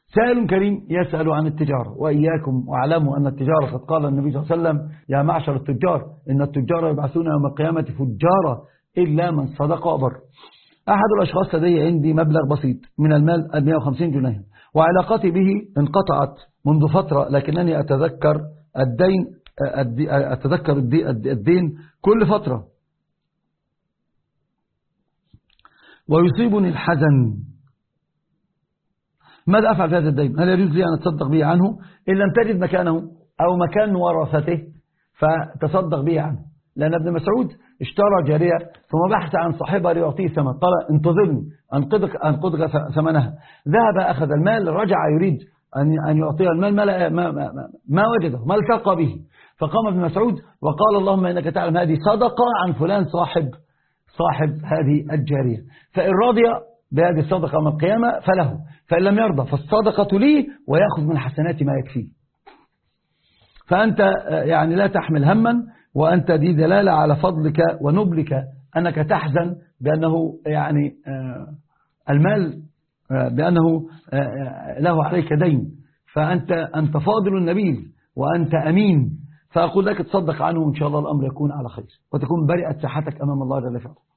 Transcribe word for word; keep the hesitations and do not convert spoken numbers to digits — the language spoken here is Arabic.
سائل كريم يسأل عن التجارة، وإياكم واعلموا أن التجارة قد قال النبي صلى الله عليه وسلم: يا معشر التجار إن التجار يبعثون يوم القيامة فجارا إلا من صدق وبر. أحد الأشخاص لدي عندي مبلغ بسيط من المال مئة وخمسين جنيه، وعلاقتي به انقطعت منذ فترة، لكنني أتذكر الدين أتذكر الدين كل فترة ويصيبني الحزن. ماذا أفعل في هذا الدين؟ هل يجوز لي أن أتصدق به عنه؟ إن لم تجد مكانه أو مكان ورثته فتصدق به عنه، لأن ابن مسعود اشترى جارية ثم بحث عن صاحبها ليعطيه ثمن، قال: انتظرني أنقذك أنقذك ثمنها. ذهب أخذ المال، رجع يريد أن يعطيها المال، ما, ما, ما, ما وجده، ما التقى به. فقام ابن مسعود وقال: اللهم إنك تعلم هذه صدقة عن فلان صاحب صاحب هذه الجارية، فإن رضي بهذه الصدقة يوم القيامة فله، فإن لم يرضى فالصدقة لي ويأخذ من حسنات ما يكفيه. فأنت يعني لا تحمل هما، وأنت دي دلالة على فضلك ونبلك أنك تحزن بأنه يعني المال بأنه له عليك دين، فأنت أنت فاضل نبيل وأنت أمين، فأقول لك تصدق عنه، وإن شاء الله الأمر يكون على خير وتكون برئت صحتك أمام الله جل وعلا.